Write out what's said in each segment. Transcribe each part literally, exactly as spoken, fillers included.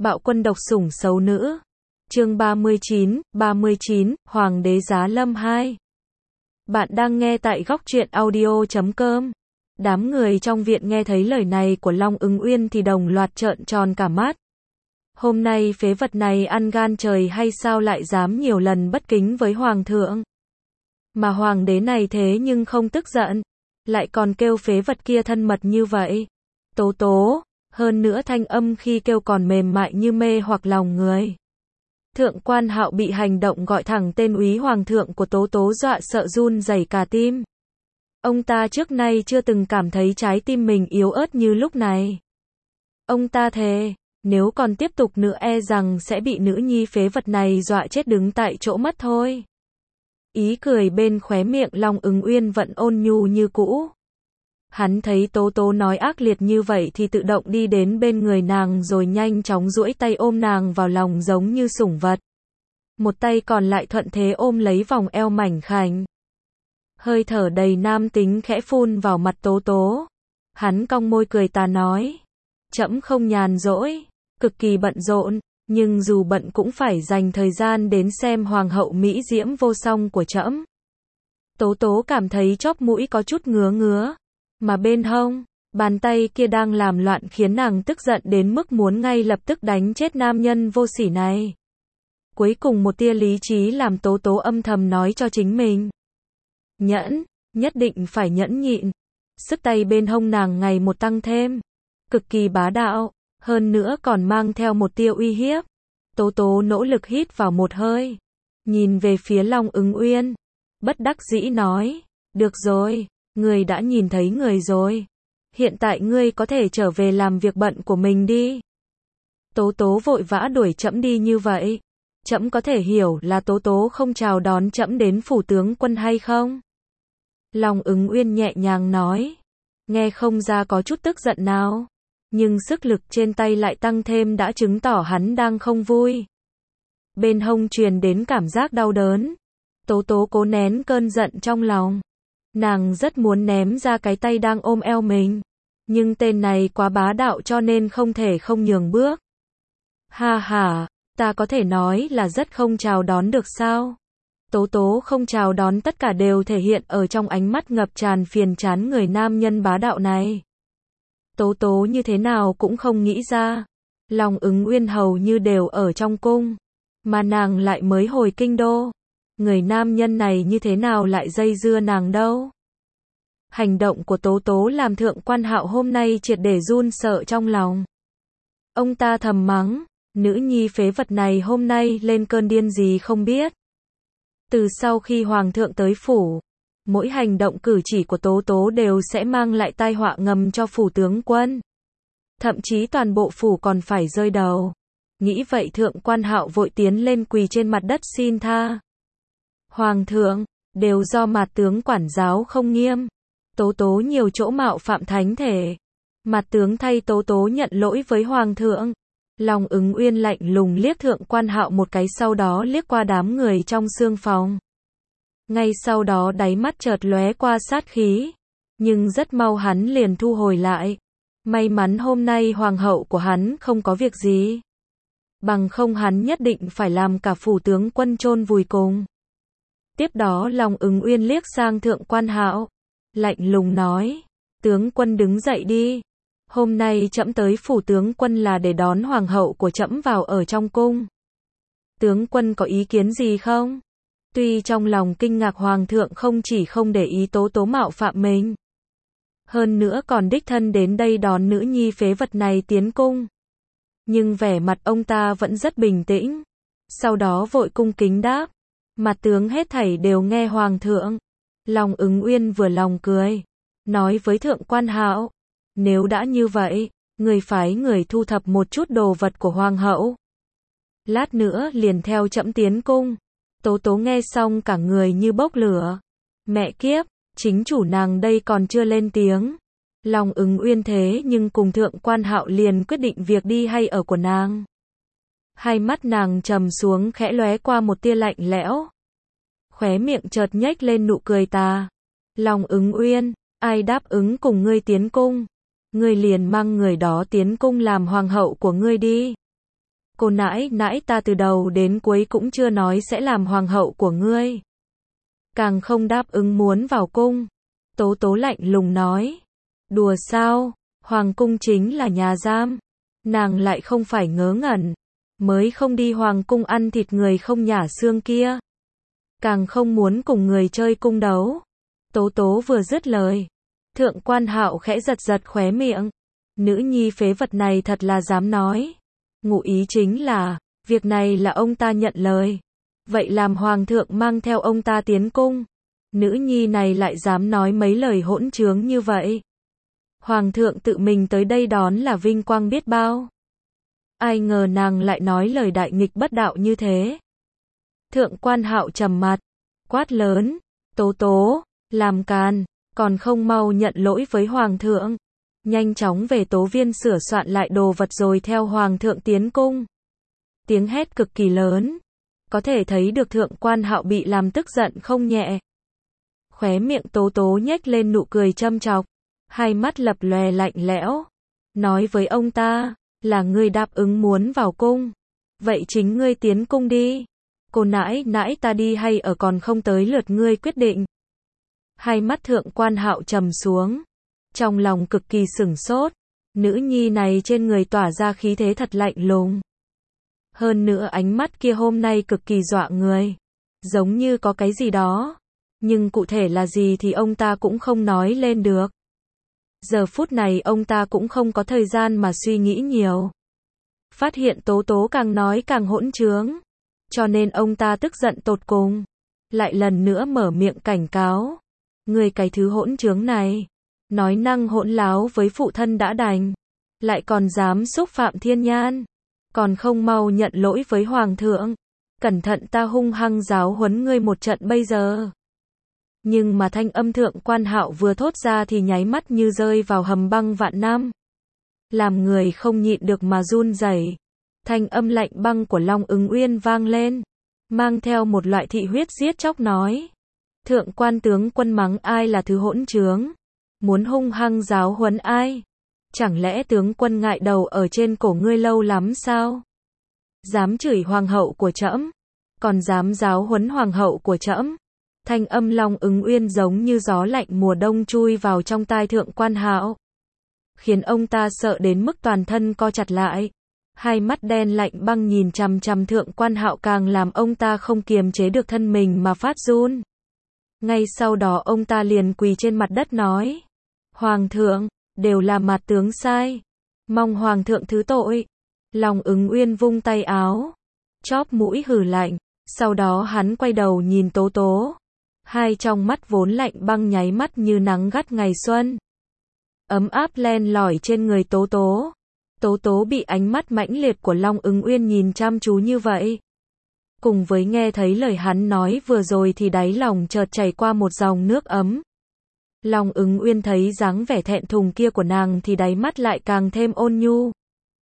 Bạo quân độc sủng xấu nữ. Chương ba mươi chín, ba mươi chín, Hoàng đế Giá Lâm hai. Bạn đang nghe tại góc truyện audio chấm com. Đám người trong viện nghe thấy lời này của Long Ứng Uyên thì đồng loạt trợn tròn cả mắt. Hôm nay phế vật này ăn gan trời hay sao lại dám nhiều lần bất kính với Hoàng thượng. Mà Hoàng đế này thế nhưng không tức giận, lại còn kêu phế vật kia thân mật như vậy. Tố tố, hơn nữa thanh âm khi kêu còn mềm mại như mê hoặc lòng người. Thượng quan Hạo bị hành động gọi thẳng tên úy hoàng thượng của Tố Tố dọa sợ run rẩy cả tim. Ông ta trước nay chưa từng cảm thấy trái tim mình yếu ớt như lúc này. Ông ta thề, nếu còn tiếp tục nữa e rằng sẽ bị nữ nhi phế vật này dọa chết đứng tại chỗ mất thôi. Ý cười bên khóe miệng Long Ứng Uyên vẫn ôn nhu như cũ. Hắn thấy Tố Tố nói ác liệt như vậy thì tự động đi đến bên người nàng rồi nhanh chóng duỗi tay ôm nàng vào lòng giống như sủng vật. Một tay còn lại thuận thế ôm lấy vòng eo mảnh khảnh. Hơi thở đầy nam tính khẽ phun vào mặt Tố Tố. Hắn cong môi cười tà nói. Trẫm không nhàn rỗi, cực kỳ bận rộn, nhưng dù bận cũng phải dành thời gian đến xem hoàng hậu mỹ diễm vô song của trẫm. Tố Tố cảm thấy chóp mũi có chút ngứa ngứa. Mà bên hông, bàn tay kia đang làm loạn khiến nàng tức giận đến mức muốn ngay lập tức đánh chết nam nhân vô sỉ này. Cuối cùng một tia lý trí làm Tố Tố âm thầm nói cho chính mình. Nhẫn, nhất định phải nhẫn nhịn. Sức tay bên hông nàng ngày một tăng thêm. Cực kỳ bá đạo, hơn nữa còn mang theo một tia uy hiếp. Tố Tố nỗ lực hít vào một hơi. Nhìn về phía Long Ứng Uyên. Bất đắc dĩ nói, được rồi. Người đã nhìn thấy người rồi. Hiện tại ngươi có thể trở về làm việc bận của mình đi. Tố Tố vội vã đuổi trẫm đi như vậy. Trẫm có thể hiểu là Tố Tố không chào đón trẫm đến phủ tướng quân hay không? Long Ứng Uyên nhẹ nhàng nói. Nghe không ra có chút tức giận nào. Nhưng sức lực trên tay lại tăng thêm đã chứng tỏ hắn đang không vui. Bên hông truyền đến cảm giác đau đớn. Tố Tố cố nén cơn giận trong lòng. Nàng rất muốn ném ra cái tay đang ôm eo mình. Nhưng tên này quá bá đạo cho nên không thể không nhường bước. Ha ha, ta có thể nói là rất không chào đón được sao? Tố Tố không chào đón tất cả đều thể hiện ở trong ánh mắt ngập tràn phiền chán người nam nhân bá đạo này. Tố Tố như thế nào cũng không nghĩ ra. Long Ứng Uyên hầu như đều ở trong cung. Mà nàng lại mới hồi kinh đô. Người nam nhân này như thế nào lại dây dưa nàng đâu. Hành động của Tố Tố làm Thượng quan Hạo hôm nay triệt để run sợ trong lòng. Ông ta thầm mắng, nữ nhi phế vật này hôm nay lên cơn điên gì không biết. Từ sau khi Hoàng thượng tới phủ, mỗi hành động cử chỉ của Tố Tố đều sẽ mang lại tai họa ngầm cho phủ tướng quân. Thậm chí toàn bộ phủ còn phải rơi đầu. Nghĩ vậy Thượng quan Hạo vội tiến lên quỳ trên mặt đất xin tha. Hoàng thượng, đều do Mạt tướng quản giáo không nghiêm. Tố Tố nhiều chỗ mạo phạm thánh thể. Mạt tướng thay Tố Tố nhận lỗi với Hoàng thượng. Long Ứng Uyên lạnh lùng liếc Thượng quan Hạo một cái sau đó liếc qua đám người trong xương phòng. Ngay sau đó đáy mắt chợt lóe qua sát khí. Nhưng rất mau hắn liền thu hồi lại. May mắn hôm nay hoàng hậu của hắn không có việc gì. Bằng không hắn nhất định phải làm cả phủ tướng quân chôn vùi cùng. Tiếp đó Long Ứng Uyên liếc sang Thượng quan Hạo, lạnh lùng nói, tướng quân đứng dậy đi. Hôm nay trẫm tới phủ tướng quân là để đón hoàng hậu của trẫm vào ở trong cung. Tướng quân có ý kiến gì không? Tuy trong lòng kinh ngạc hoàng thượng không chỉ không để ý Tố Tố mạo phạm mình. Hơn nữa còn đích thân đến đây đón nữ nhi phế vật này tiến cung. Nhưng vẻ mặt ông ta vẫn rất bình tĩnh. Sau đó vội cung kính đáp. Mặt tướng hết thảy đều nghe hoàng thượng. Long Ứng Uyên vừa lòng cười. Nói với Thượng quan Hạo. Nếu đã như vậy, người phái người thu thập một chút đồ vật của hoàng hậu. Lát nữa liền theo trẫm tiến cung. Tố Tố nghe xong cả người như bốc lửa. Mẹ kiếp, chính chủ nàng đây còn chưa lên tiếng. Long Ứng Uyên thế nhưng cùng Thượng quan Hạo liền quyết định việc đi hay ở của nàng. Hai mắt nàng trầm xuống khẽ lóe qua một tia lạnh lẽo. Khóe miệng chợt nhếch lên nụ cười tà. Long Ứng Uyên, ai đáp ứng cùng ngươi tiến cung? Ngươi liền mang người đó tiến cung làm hoàng hậu của ngươi đi. cô nãi nãi ta từ đầu đến cuối cũng chưa nói sẽ làm hoàng hậu của ngươi. Càng không đáp ứng muốn vào cung. Tố tố lạnh lùng nói. Đùa sao, hoàng cung chính là nhà giam. Nàng lại không phải ngớ ngẩn. Mới không đi hoàng cung ăn thịt người không nhả xương kia. Càng không muốn cùng người chơi cung đấu. Tố tố vừa dứt lời. Thượng quan Hạo khẽ giật giật khóe miệng. Nữ nhi phế vật này thật là dám nói. Ngụ ý chính là, việc này là ông ta nhận lời. Vậy làm hoàng thượng mang theo ông ta tiến cung. Nữ nhi này lại dám nói mấy lời hỗn trướng như vậy. Hoàng thượng tự mình tới đây đón là vinh quang biết bao. Ai ngờ nàng lại nói lời đại nghịch bất đạo như thế. Thượng quan Hạo trầm mặt, quát lớn, tố tố, làm càn, còn không mau nhận lỗi với hoàng thượng. Nhanh chóng về tố viên sửa soạn lại đồ vật rồi theo hoàng thượng tiến cung. Tiếng hét cực kỳ lớn. Có thể thấy được thượng quan Hạo bị làm tức giận không nhẹ. Khóe miệng tố tố nhếch lên nụ cười châm chọc. Hai mắt lập lòe lạnh lẽo. Nói với ông ta, là ngươi đáp ứng muốn vào cung. Vậy chính ngươi tiến cung đi. Cô nãi nãi ta đi hay ở còn không tới lượt ngươi quyết định. Hai mắt thượng quan Hạo trầm xuống. Trong lòng cực kỳ sửng sốt. Nữ nhi này trên người tỏa ra khí thế thật lạnh lùng. Hơn nữa ánh mắt kia hôm nay cực kỳ dọa người. Giống như có cái gì đó. Nhưng cụ thể là gì thì ông ta cũng không nói lên được. Giờ phút này ông ta cũng không có thời gian mà suy nghĩ nhiều. Phát hiện tố tố càng nói càng hỗn trướng. Cho nên ông ta tức giận tột cùng. Lại lần nữa mở miệng cảnh cáo. Người cái thứ hỗn trướng này. Nói năng hỗn láo với phụ thân đã đành. Lại còn dám xúc phạm thiên nhan. Còn không mau nhận lỗi với hoàng thượng. Cẩn thận ta hung hăng giáo huấn ngươi một trận bây giờ. Nhưng mà thanh âm thượng quan Hạo vừa thốt ra thì nháy mắt như rơi vào hầm băng vạn năm. Làm người không nhịn được mà run rẩy. Thanh âm lạnh băng của Long Ứng Uyên vang lên. Mang theo một loại thị huyết giết chóc nói. Thượng quan tướng quân mắng ai là thứ hỗn trướng. Muốn hung hăng giáo huấn ai. Chẳng lẽ tướng quân ngại đầu ở trên cổ ngươi lâu lắm sao? Dám chửi hoàng hậu của trẫm, còn dám giáo huấn hoàng hậu của trẫm. Thanh âm Long Ứng Uyên giống như gió lạnh mùa đông chui vào trong tai thượng quan Hạo. Khiến ông ta sợ đến mức toàn thân co chặt lại. Hai mắt đen lạnh băng nhìn chằm chằm thượng quan Hạo càng làm ông ta không kiềm chế được thân mình mà phát run. Ngay sau đó ông ta liền quỳ trên mặt đất nói. Hoàng thượng, đều là mặt tướng sai. Mong hoàng thượng thứ tội. Long Ứng Uyên vung tay áo. Chóp mũi hừ lạnh. Sau đó hắn quay đầu nhìn tố tố. Hai trong mắt vốn lạnh băng nháy mắt như nắng gắt ngày xuân. Ấm áp len lỏi trên người tố tố. Tố tố bị ánh mắt mãnh liệt của Long Ứng Uyên nhìn chăm chú như vậy. Cùng với nghe thấy lời hắn nói vừa rồi thì đáy lòng chợt chảy qua một dòng nước ấm. Long Ứng Uyên thấy dáng vẻ thẹn thùng kia của nàng thì đáy mắt lại càng thêm ôn nhu.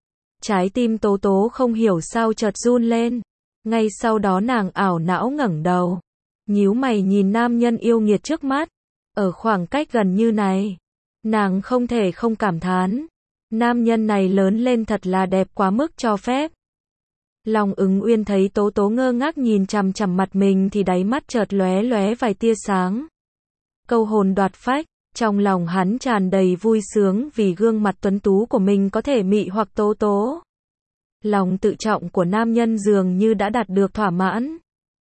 Trái tim tố tố không hiểu sao chợt run lên. Ngay sau đó nàng ảo não ngẩng đầu. Nhíu mày nhìn nam nhân yêu nghiệt trước mắt. Ở khoảng cách gần như này. Nàng không thể không cảm thán. Nam nhân này lớn lên thật là đẹp quá mức cho phép. Long Ứng Uyên thấy tố tố ngơ ngác nhìn chằm chằm mặt mình thì đáy mắt chợt lóe lóe vài tia sáng. Câu hồn đoạt phách, trong lòng hắn tràn đầy vui sướng vì gương mặt tuấn tú của mình có thể mị hoặc tố tố. Lòng tự trọng của nam nhân dường như đã đạt được thỏa mãn.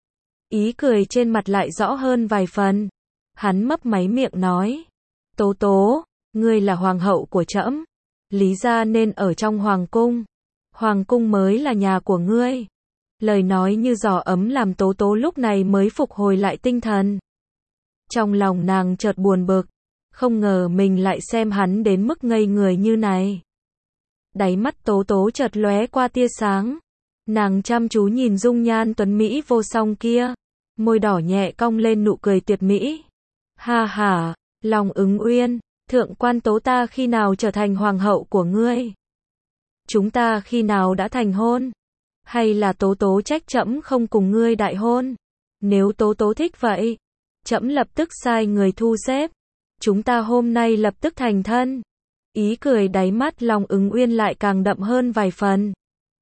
Ý cười trên mặt lại rõ hơn vài phần. Hắn mấp máy miệng nói. Tố tố, ngươi là hoàng hậu của trẫm. Lý ra nên ở trong hoàng cung. Hoàng cung mới là nhà của ngươi. Lời nói như gió ấm làm tố tố lúc này mới phục hồi lại tinh thần. Trong lòng nàng chợt buồn bực. Không ngờ mình lại xem hắn đến mức ngây người như này. Đáy mắt tố tố chợt lóe qua tia sáng. Nàng chăm chú nhìn dung nhan tuấn Mỹ vô song kia. Môi đỏ nhẹ cong lên nụ cười tuyệt mỹ. Ha ha, Long Ứng Uyên, thượng quan tố ta khi nào trở thành hoàng hậu của ngươi? Chúng ta khi nào đã thành hôn? Hay là tố tố trách trẫm không cùng ngươi đại hôn? Nếu tố tố thích vậy, trẫm lập tức sai người thu xếp. Chúng ta hôm nay lập tức thành thân. Ý cười đáy mắt Long Ứng Uyên lại càng đậm hơn vài phần.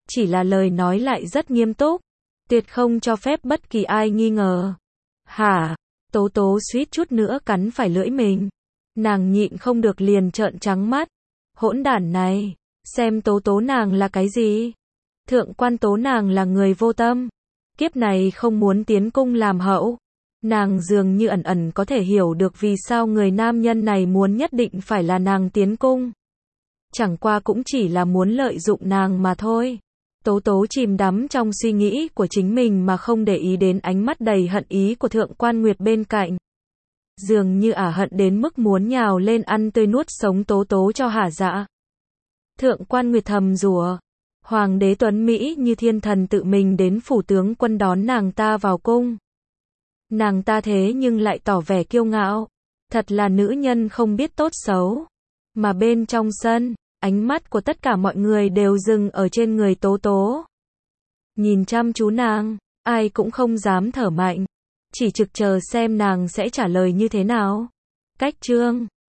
chỉ là lời nói lại rất nghiêm túc, tuyệt không cho phép bất kỳ ai nghi ngờ. Hả? Tố tố suýt chút nữa cắn phải lưỡi mình. Nàng nhịn không được liền trợn trắng mắt. Hỗn đản này, xem tố tố nàng là cái gì? Thượng quan tố nàng là người vô tâm, kiếp này không muốn tiến cung làm hậu. Nàng dường như ẩn ẩn có thể hiểu được vì sao người nam nhân này muốn nhất định phải là nàng tiến cung. Chẳng qua cũng chỉ là muốn lợi dụng nàng mà thôi. Tố tố chìm đắm trong suy nghĩ của chính mình mà không để ý đến ánh mắt đầy hận ý của Thượng quan Nguyệt bên cạnh. Dường như ả hận đến mức muốn nhào lên ăn tươi nuốt sống tố tố cho hả dạ. Thượng quan Nguyệt thầm rủa, Hoàng đế tuấn Mỹ như thiên thần tự mình đến phủ tướng quân đón nàng ta vào cung. Nàng ta thế nhưng lại tỏ vẻ kiêu ngạo, thật là nữ nhân không biết tốt xấu. Mà bên trong sân, ánh mắt của tất cả mọi người đều dừng ở trên người tố tố. Nhìn chăm chú nàng, ai cũng không dám thở mạnh, chỉ trực chờ xem nàng sẽ trả lời như thế nào. Cách chương